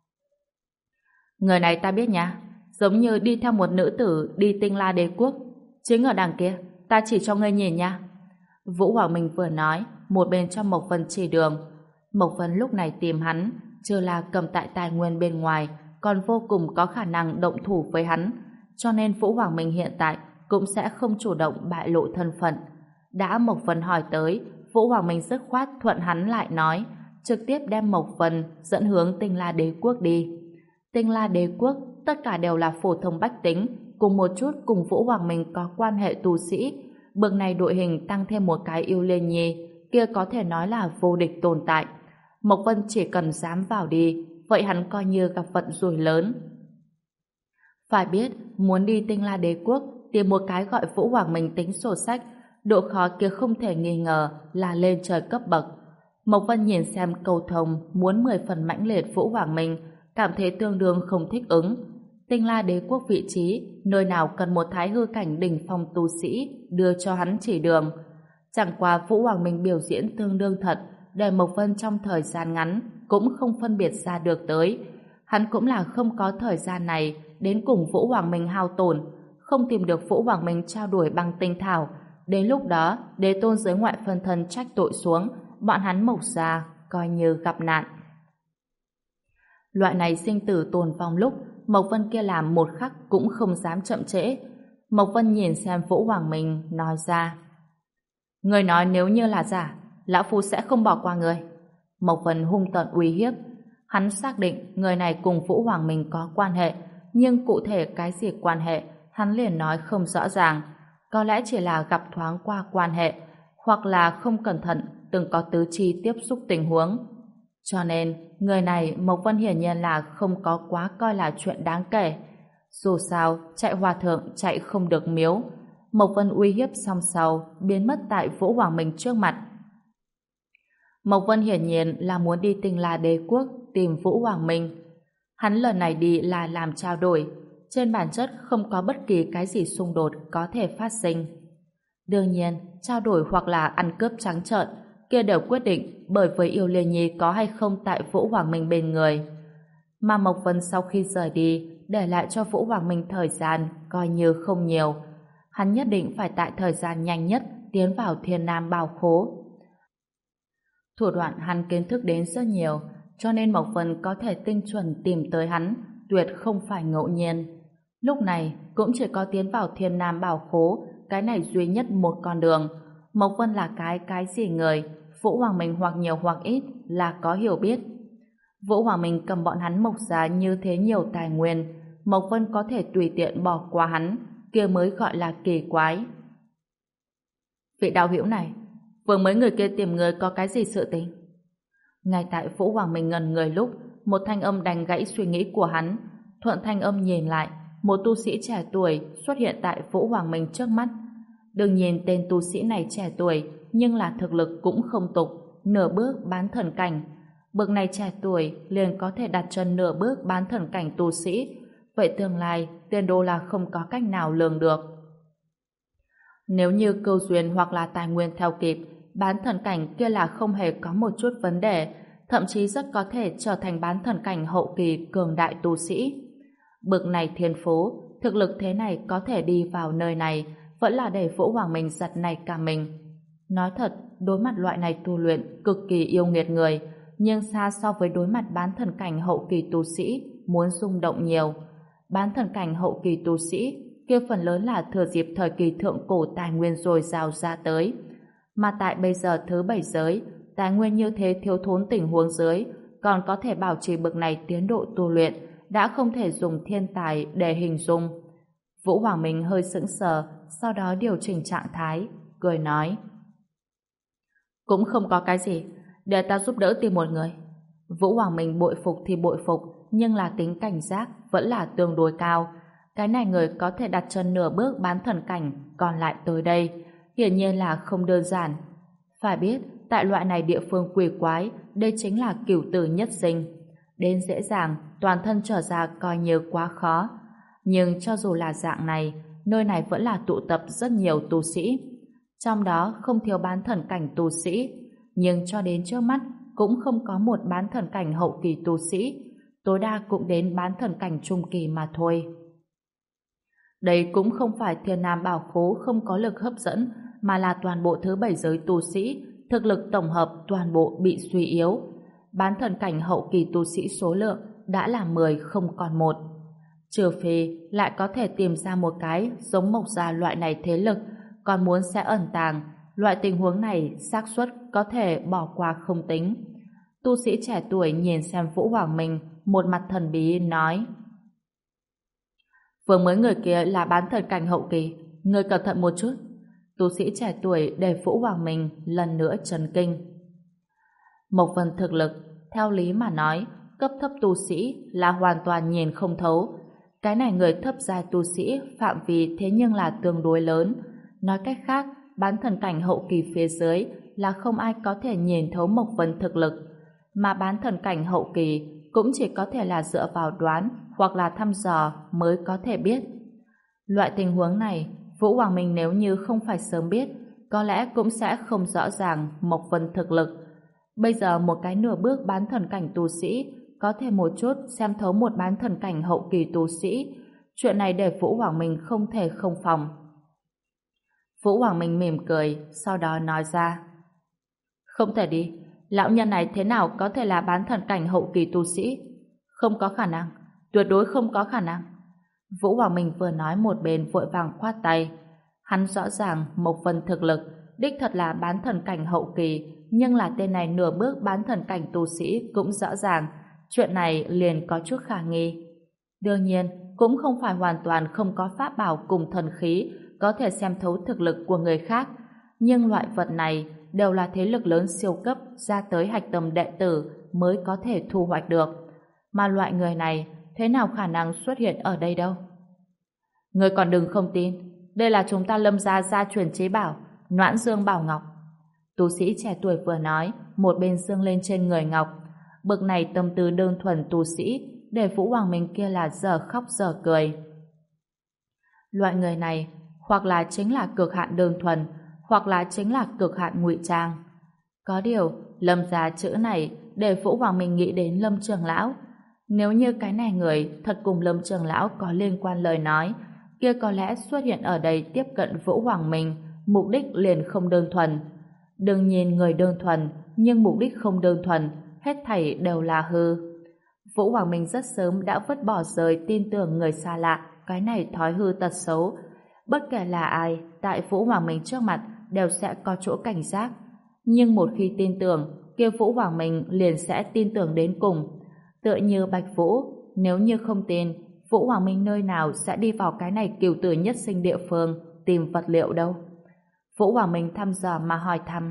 Người này ta biết nha, giống như đi theo một nữ tử đi Tinh La Đế Quốc. Chính ở đằng kia, ta chỉ cho ngươi nhìn nha. Vũ Hoàng Minh vừa nói, một bên cho Mộc Vân chỉ đường. Mộc Vân lúc này tìm hắn, trừ là cầm tại tài nguyên bên ngoài, còn vô cùng có khả năng động thủ với hắn. Cho nên Vũ Hoàng Minh hiện tại cũng sẽ không chủ động bại lộ thân phận. Đã Mộc Vân hỏi tới, Vũ Hoàng Minh dứt khoát thuận hắn lại nói, trực tiếp đem Mộc Vân dẫn hướng Tinh La Đế Quốc đi. Tinh La Đế Quốc tất cả đều là phổ thông bách tính, cùng một chút cùng Vũ Hoàng Minh có quan hệ tu sĩ. Bậc này đội hình tăng thêm một cái Yêu Liên Nhi, kia có thể nói là vô địch tồn tại. Mộc Vân chỉ cần dám vào đi, vậy hắn coi như gặp vận rủi lớn. Phải biết, muốn đi Tinh La Đế Quốc tìm một cái gọi Vũ Hoàng Minh tính sổ sách, độ khó kia không thể nghi ngờ là lên trời cấp bậc. Mộc Vân nhìn xem cầu thông muốn mười phần mãnh liệt Vũ Hoàng Minh, cảm thấy tương đương không thích ứng. Tinh La Đế Quốc vị trí, nơi nào cần một thái hư cảnh đỉnh phong tu sĩ đưa cho hắn chỉ đường. Chẳng qua Vũ Hoàng Minh biểu diễn tương đương thật, để Mộc Vân trong thời gian ngắn cũng không phân biệt ra được tới. Hắn cũng là không có thời gian này đến cùng Vũ Hoàng Minh hao tổn, không tìm được Vũ Hoàng Minh trao đổi băng tinh thảo. Đến lúc đó, đế tôn giới ngoại phân thân trách tội xuống, bọn hắn Mộc gia coi như gặp nạn. Loại này sinh tử tồn vong lúc, Mộc Vân kia làm một khắc cũng không dám chậm trễ. Mộc Vân nhìn xem Vũ Hoàng Minh, nói ra. Người nói nếu như là giả, lão phu sẽ không bỏ qua người. Mộc Vân hung tợn uy hiếp. Hắn xác định người này cùng Vũ Hoàng Minh có quan hệ, nhưng cụ thể cái gì quan hệ, hắn liền nói không rõ ràng. Có lẽ chỉ là gặp thoáng qua quan hệ, hoặc là không cẩn thận từng có tứ chi tiếp xúc tình huống. Cho nên, người này Mộc Vân hiển nhiên là không có quá coi là chuyện đáng kể. Dù sao, chạy hòa thượng chạy không được miếu. Mộc Vân uy hiếp xong sau, biến mất tại Vũ Hoàng Minh trước mặt. Mộc Vân hiển nhiên là muốn đi Tinh La Đế Quốc tìm Vũ Hoàng Minh. Hắn lần này đi là làm trao đổi, trên bản chất không có bất kỳ cái gì xung đột có thể phát sinh. Đương nhiên, trao đổi hoặc là ăn cướp trắng trợn, kia đều quyết định bởi với Yêu Liên Nhi có hay không tại Vũ Hoàng Minh bên người. Mà Mộc Vân sau khi rời đi, để lại cho Vũ Hoàng Minh thời gian coi như không nhiều. Hắn nhất định phải tại thời gian nhanh nhất tiến vào Thiên Nam Bảo Khố. Thủ đoạn hắn kiến thức đến rất nhiều, cho nên Mộc Vân có thể tinh chuẩn tìm tới hắn, tuyệt không phải ngẫu nhiên. Lúc này cũng chỉ có tiến vào Thiên Nam Bảo Khố, cái này duy nhất một con đường. Mộc Vân là cái cái gì người, Vũ Hoàng Minh hoặc nhiều hoặc ít là có hiểu biết. Vũ Hoàng Minh cầm bọn hắn Mộc gia như thế nhiều tài nguyên, Mộc Vân có thể tùy tiện bỏ qua hắn, kia mới gọi là kỳ quái. Vị đạo hữu này, vừa mới người kia tìm người có cái gì sự tình? Ngay tại Vũ Hoàng Minh ngần người lúc, một thanh âm đánh gãy suy nghĩ của hắn. Thuận thanh âm nhìn lại, một tu sĩ trẻ tuổi xuất hiện tại Vũ Hoàng Minh trước mắt. Đừng nhìn tên tu sĩ này trẻ tuổi, nhưng là thực lực cũng không tục, nửa bước bán thần cảnh. Bậc này trẻ tuổi liền có thể đặt chân nửa bước bán thần cảnh tu sĩ. Vậy tương lai, tiền đồ là không có cách nào lường được. Nếu như cơ duyên hoặc là tài nguyên theo kịp, bán thần cảnh kia là không hề có một chút vấn đề, thậm chí rất có thể trở thành bán thần cảnh hậu kỳ cường đại tu sĩ. Bậc này thiên phú, thực lực thế này có thể đi vào nơi này, vẫn là để Vũ Hoàng Minh giật này cả mình. Nói thật, đối mặt loại này tu luyện cực kỳ yêu nghiệt người, nhưng xa so với đối mặt bán thần cảnh hậu kỳ tu sĩ, muốn rung động nhiều. Bán thần cảnh hậu kỳ tu sĩ, kia phần lớn là thừa dịp thời kỳ thượng cổ tài nguyên dồi dào ra tới. Mà tại bây giờ thứ bảy giới, tài nguyên như thế thiếu thốn tình huống dưới, còn có thể bảo trì bậc này tiến độ tu luyện, đã không thể dùng thiên tài để hình dung. Vũ Hoàng Minh hơi sững sờ, sau đó điều chỉnh trạng thái, cười nói: cũng không có cái gì, để ta giúp đỡ tìm một người. Vũ Hoàng Minh bội phục thì bội phục, nhưng là tính cảnh giác vẫn là tương đối cao. Cái này người có thể đặt chân nửa bước bán thần cảnh, còn lại tới đây, hiển nhiên là không đơn giản. Phải biết, tại loại này địa phương quỷ quái, đây chính là cửu tử nhất sinh. Đến dễ dàng, toàn thân trở ra coi như quá khó. Nhưng cho dù là dạng này, nơi này vẫn là tụ tập rất nhiều tu sĩ. Trong đó không thiếu bán thần cảnh tu sĩ, nhưng cho đến trước mắt cũng không có một bán thần cảnh hậu kỳ tu sĩ, tối đa cũng đến bán thần cảnh trung kỳ mà thôi. Đây cũng không phải Thiên Nam Bảo Khố không có lực hấp dẫn, mà là toàn bộ thứ bảy giới tu sĩ, thực lực tổng hợp toàn bộ bị suy yếu. Bán thần cảnh hậu kỳ tu sĩ số lượng đã là mười không còn một. Trừ phi lại có thể tìm ra một cái giống Mộc gia loại này thế lực, còn muốn sẽ ẩn tàng, loại tình huống này xác suất có thể bỏ qua không tính. Tu sĩ trẻ tuổi nhìn xem Vũ Hoàng Minh, một mặt thần bí nói: vừa mới người kia là bán thần cảnh hậu kỳ, người cẩn thận một chút. Tu sĩ trẻ tuổi để Vũ Hoàng Minh lần nữa chấn kinh. Mộc Vân thực lực, theo lý mà nói, cấp thấp tu sĩ là hoàn toàn nhìn không thấu. Cái này người thấp giai tu sĩ phạm vi thế nhưng là tương đối lớn. Nói cách khác, bán thần cảnh hậu kỳ phía dưới là không ai có thể nhìn thấu Mộc Vân thực lực, mà bán thần cảnh hậu kỳ cũng chỉ có thể là dựa vào đoán hoặc là thăm dò mới có thể biết. Loại tình huống này, Vũ Hoàng Minh nếu như không phải sớm biết, có lẽ cũng sẽ không rõ ràng Mộc Vân thực lực. Bây giờ một cái nửa bước bán thần cảnh tu sĩ có thể một chút xem thấu một bán thần cảnh hậu kỳ tu sĩ, chuyện này để Vũ Hoàng Minh không thể không phòng. Vũ Hoàng Minh mỉm cười, sau đó nói ra: không thể đi, lão nhân này thế nào có thể là bán thần cảnh hậu kỳ tu sĩ? Không có khả năng, tuyệt đối không có khả năng. Vũ Hoàng Minh vừa nói một bên vội vàng khoát tay. Hắn rõ ràng Mộc Vân thực lực đích thật là bán thần cảnh hậu kỳ, nhưng là tên này nửa bước bán thần cảnh tu sĩ cũng rõ ràng, chuyện này liền có chút khả nghi. Đương nhiên, cũng không phải hoàn toàn không có pháp bảo cùng thần khí có thể xem thấu thực lực của người khác, nhưng loại vật này đều là thế lực lớn siêu cấp ra tới hạch tâm đệ tử mới có thể thu hoạch được. Mà loại người này thế nào khả năng xuất hiện ở đây đâu? Người còn đừng không tin, đây là chúng ta Lâm gia gia truyền chế bảo, Noãn Dương Bảo Ngọc. Tu sĩ trẻ tuổi vừa nói, một bên dương lên trên người Ngọc. Bực này tâm tư đơn thuần tu sĩ, để Vũ Hoàng Minh kia là giờ khóc giờ cười. Loại người này, hoặc là chính là cực hạn đơn thuần, hoặc là chính là cực hạn ngụy trang. Có điều, Lâm gia chữ này để Vũ Hoàng Minh nghĩ đến Lâm Trường Lão. Nếu như cái này người thật cùng Lâm Trường Lão có liên quan lời nói, kia có lẽ xuất hiện ở đây tiếp cận Vũ Hoàng Minh, mục đích liền không đơn thuần. Đừng nhìn người đơn thuần, nhưng mục đích không đơn thuần, hết thảy đều là hư. Vũ Hoàng Minh rất sớm đã vứt bỏ rơi tin tưởng người xa lạ, cái này thói hư tật xấu. Bất kể là ai, tại Vũ Hoàng Minh trước mặt đều sẽ có chỗ cảnh giác. Nhưng một khi tin tưởng, kia Vũ Hoàng Minh liền sẽ tin tưởng đến cùng. Tựa như Bạch Vũ, nếu như không tin, Vũ Hoàng Minh nơi nào sẽ đi vào cái này cửu tử nhất sinh địa phương tìm vật liệu đâu. Vũ Hoàng Minh thăm dò mà hỏi thăm.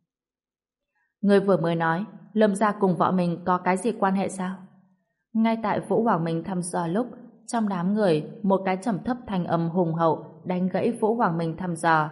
Người vừa mới nói, Lâm gia cùng võ mình có cái gì quan hệ sao? Ngay tại Vũ Hoàng Minh thăm dò lúc, trong đám người, một cái trầm thấp thanh âm hùng hậu đánh gãy Vũ Hoàng Minh thăm dò.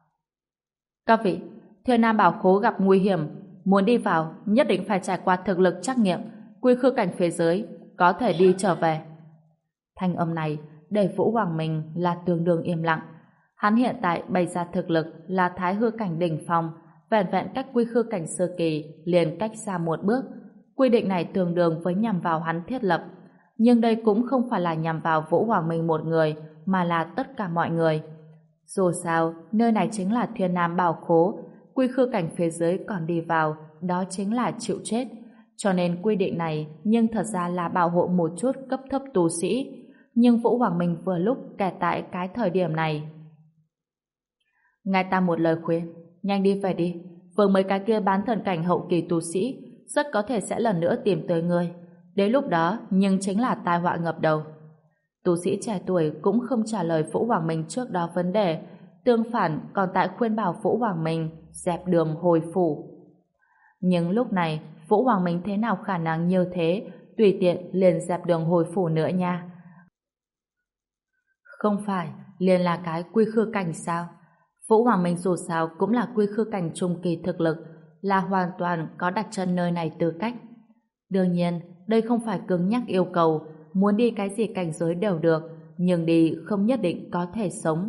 Các vị, Thiên Nam Bảo Khố gặp nguy hiểm, muốn đi vào nhất định phải trải qua thực lực trắc nghiệm, quy khư cảnh phía dưới có thể đi trở về. Thanh âm này để Vũ Hoàng Minh là tương đương im lặng. Hắn hiện tại bày ra thực lực là Thái hư cảnh đỉnh phong, vẹn vẹn cách quy khư cảnh sơ kỳ liền cách xa một bước. Quy định này tương đương với nhằm vào hắn thiết lập, nhưng đây cũng không phải là nhằm vào Vũ Hoàng Minh một người, mà là tất cả mọi người. Dù sao, nơi này chính là Thiên Nam Bảo Khố, quy khư cảnh phía dưới còn đi vào, đó chính là chịu chết. Cho nên quy định này nhưng thật ra là bảo hộ một chút cấp thấp tu sĩ, nhưng Vũ Hoàng Minh vừa lúc kẹt tại cái thời điểm này. Ngài ta một lời khuyên, nhanh đi về đi, vừa mới cái kia bán thần cảnh hậu kỳ tu sĩ rất có thể sẽ lần nữa tìm tới ngươi. Đến lúc đó nhưng chính là tai họa ngập đầu. Tu sĩ trẻ tuổi cũng không trả lời Vũ Hoàng Minh trước đó vấn đề, tương phản còn tại khuyên bảo Vũ Hoàng Minh dẹp đường hồi phủ. Nhưng lúc này Vũ Hoàng Minh thế nào khả năng như thế tùy tiện liền dẹp đường hồi phủ nữa nha. Không phải liền là cái quy khư cảnh sao? Vũ Hoàng Minh dù sao cũng là quy khư cảnh trung kỳ thực lực, là hoàn toàn có đặt chân nơi này tư cách. Đương nhiên, đây không phải cứng nhắc yêu cầu, muốn đi cái gì cảnh giới đều được, nhưng đi không nhất định có thể sống.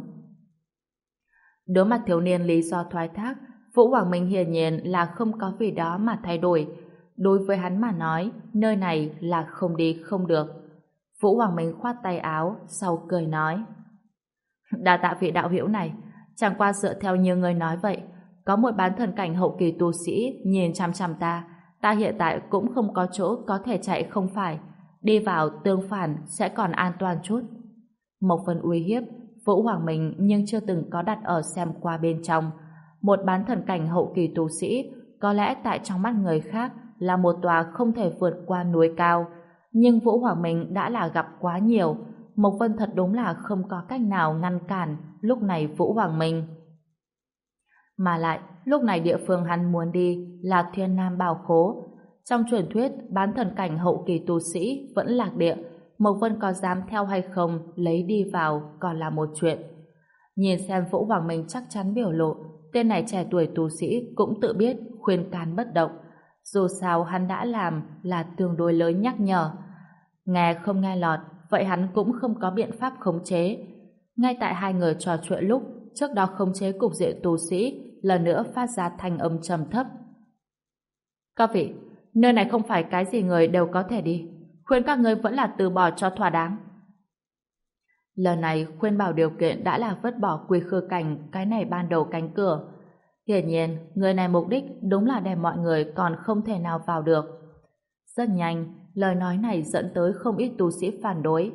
Đối mặt thiếu niên lý do thoái thác, Vũ Hoàng Minh hiển nhiên là không có vì đó mà thay đổi. Đối với hắn mà nói, nơi này là không đi không được. Vũ Hoàng Minh khoát tay áo, sau cười nói. Đa tạ vị đạo hữu này, chẳng qua dựa theo như người nói vậy, có một bán thần cảnh hậu kỳ tu sĩ nhìn chằm chằm ta, ta hiện tại cũng không có chỗ có thể chạy không phải, đi vào tương phản sẽ còn an toàn chút. Một phần uy hiếp, Vũ Hoàng Minh nhưng chưa từng có đặt ở xem qua bên trong. Một bán thần cảnh hậu kỳ tu sĩ có lẽ tại trong mắt người khác là một tòa không thể vượt qua núi cao, nhưng Vũ Hoàng Minh đã là gặp quá nhiều. Mộc Vân thật đúng là không có cách nào ngăn cản lúc này Vũ Hoàng Minh. Mà lại, lúc này địa phương hắn muốn đi là Thiên Nam Bảo Khố. Trong truyền thuyết, bán thần cảnh hậu kỳ tu sĩ vẫn lạc địa, Mộc Vân có dám theo hay không lấy đi vào còn là một chuyện. Nhìn xem Vũ Hoàng Minh chắc chắn biểu lộ, tên này trẻ tuổi tu sĩ cũng tự biết khuyên can bất động. Dù sao hắn đã làm là tương đối lớn nhắc nhở. Nghe không nghe lọt, vậy hắn cũng không có biện pháp khống chế. Ngay tại hai người trò chuyện lúc, trước đó khống chế cục diện tu sĩ, lần nữa phát ra thanh âm trầm thấp. Các vị, nơi này không phải cái gì người đều có thể đi. Khuyên các ngươi vẫn là từ bỏ cho thỏa đáng. Lần này khuyên bảo điều kiện đã là vứt bỏ quy khư cảnh cái này ban đầu cánh cửa. Hiển nhiên, người này mục đích đúng là để mọi người còn không thể nào vào được. Rất nhanh, lời nói này dẫn tới không ít tu sĩ phản đối.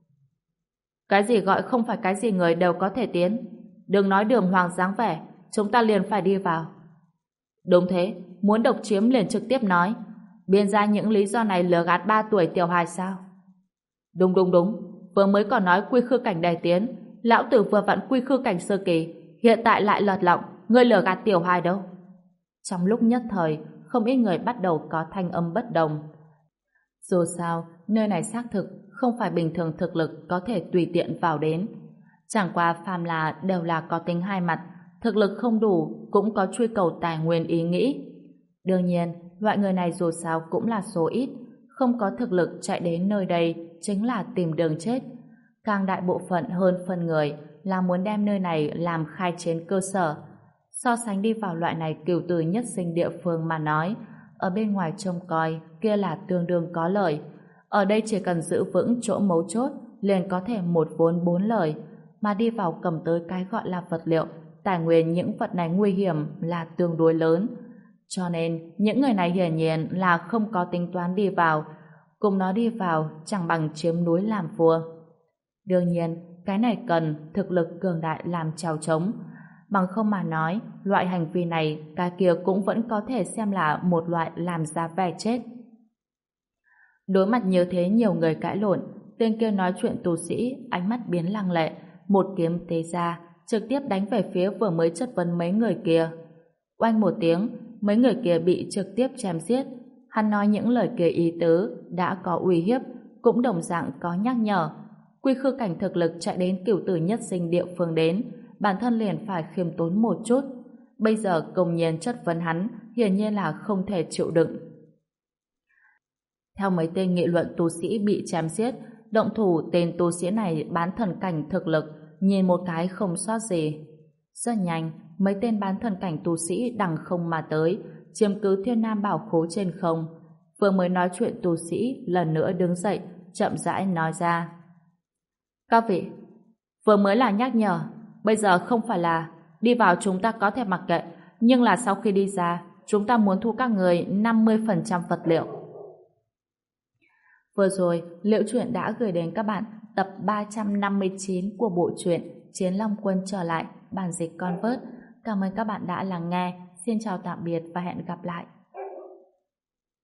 Cái gì gọi không phải cái gì người đều có thể tiến. Đừng nói đường hoàng dáng vẻ, chúng ta liền phải đi vào. Đúng thế, muốn độc chiếm liền trực tiếp nói. Biên ra những lý do này lừa gạt ba tuổi tiểu hài sao? Đúng đúng đúng, vừa mới còn nói quy khư cảnh đè tiến, lão tử vừa vặn quy khư cảnh sơ kỳ, hiện tại lại lọt lọng, ngươi lừa gạt tiểu hài đâu? Trong lúc nhất thời, không ít người bắt đầu có thanh âm bất đồng. Dù sao, nơi này xác thực không phải bình thường thực lực có thể tùy tiện vào đến. Chẳng qua phàm là đều là có tính hai mặt, thực lực không đủ cũng có truy cầu tài nguyên ý nghĩ. Đương nhiên, loại người này dù sao cũng là số ít, không có thực lực chạy đến nơi đây chính là tìm đường chết. Càng đại bộ phận hơn phần người là muốn đem nơi này làm khai chiến cơ sở. So sánh đi vào loại này cửu tử nhất sinh địa phương mà nói, ở bên ngoài trông coi kia là tương đương có lợi. Ở đây chỉ cần giữ vững chỗ mấu chốt liền có thể một vốn bốn lời, mà đi vào cầm tới cái gọi là vật liệu, tài nguyên những vật này nguy hiểm là tương đối lớn. Cho nên những người này hiển nhiên là không có tính toán đi vào, cùng nó đi vào chẳng bằng chiếm núi làm vua. Đương nhiên, cái này cần thực lực cường đại làm chèo chống. Bằng không mà nói, loại hành vi này cái kia cũng vẫn có thể xem là một loại làm ra vẻ chết. Đối mặt như thế nhiều người cãi lộn, tên kia nói chuyện tu sĩ, ánh mắt biến lăng lệ, một kiếm tế ra, trực tiếp đánh về phía vừa mới chất vấn mấy người kia. Oanh một tiếng, mấy người kia bị trực tiếp chém giết. Hắn nói những lời kia ý tứ đã có uy hiếp, cũng đồng dạng có nhắc nhở. Quy khư cảnh thực lực chạy đến cửu tử nhất sinh địa phương đến, bản thân liền phải khiêm tốn một chút. Bây giờ công nhiên chất vấn hắn, hiển nhiên là không thể chịu đựng. Theo mấy tên nghị luận tu sĩ bị chém giết, động thủ tên tu sĩ này bán thần cảnh thực lực, nhìn một cái không sót gì. Rất nhanh, mấy tên bán thần cảnh tu sĩ đằng không mà tới, chiếm cứ Thiên Nam bảo khố trên không. Vừa mới nói chuyện tu sĩ lần nữa đứng dậy, chậm rãi nói ra. Các vị, vừa mới là nhắc nhở, bây giờ không phải là đi vào chúng ta có thể mặc kệ, nhưng là sau khi đi ra, chúng ta muốn thu các người năm mươi phần trăm vật liệu. Vừa rồi, Liễu Chuyện đã gửi đến các bạn tập ba trăm năm mươi chín của bộ truyện Chiến Long Quân trở lại, bản dịch Convert. Cảm ơn các bạn đã lắng nghe. Xin chào tạm biệt và hẹn gặp lại.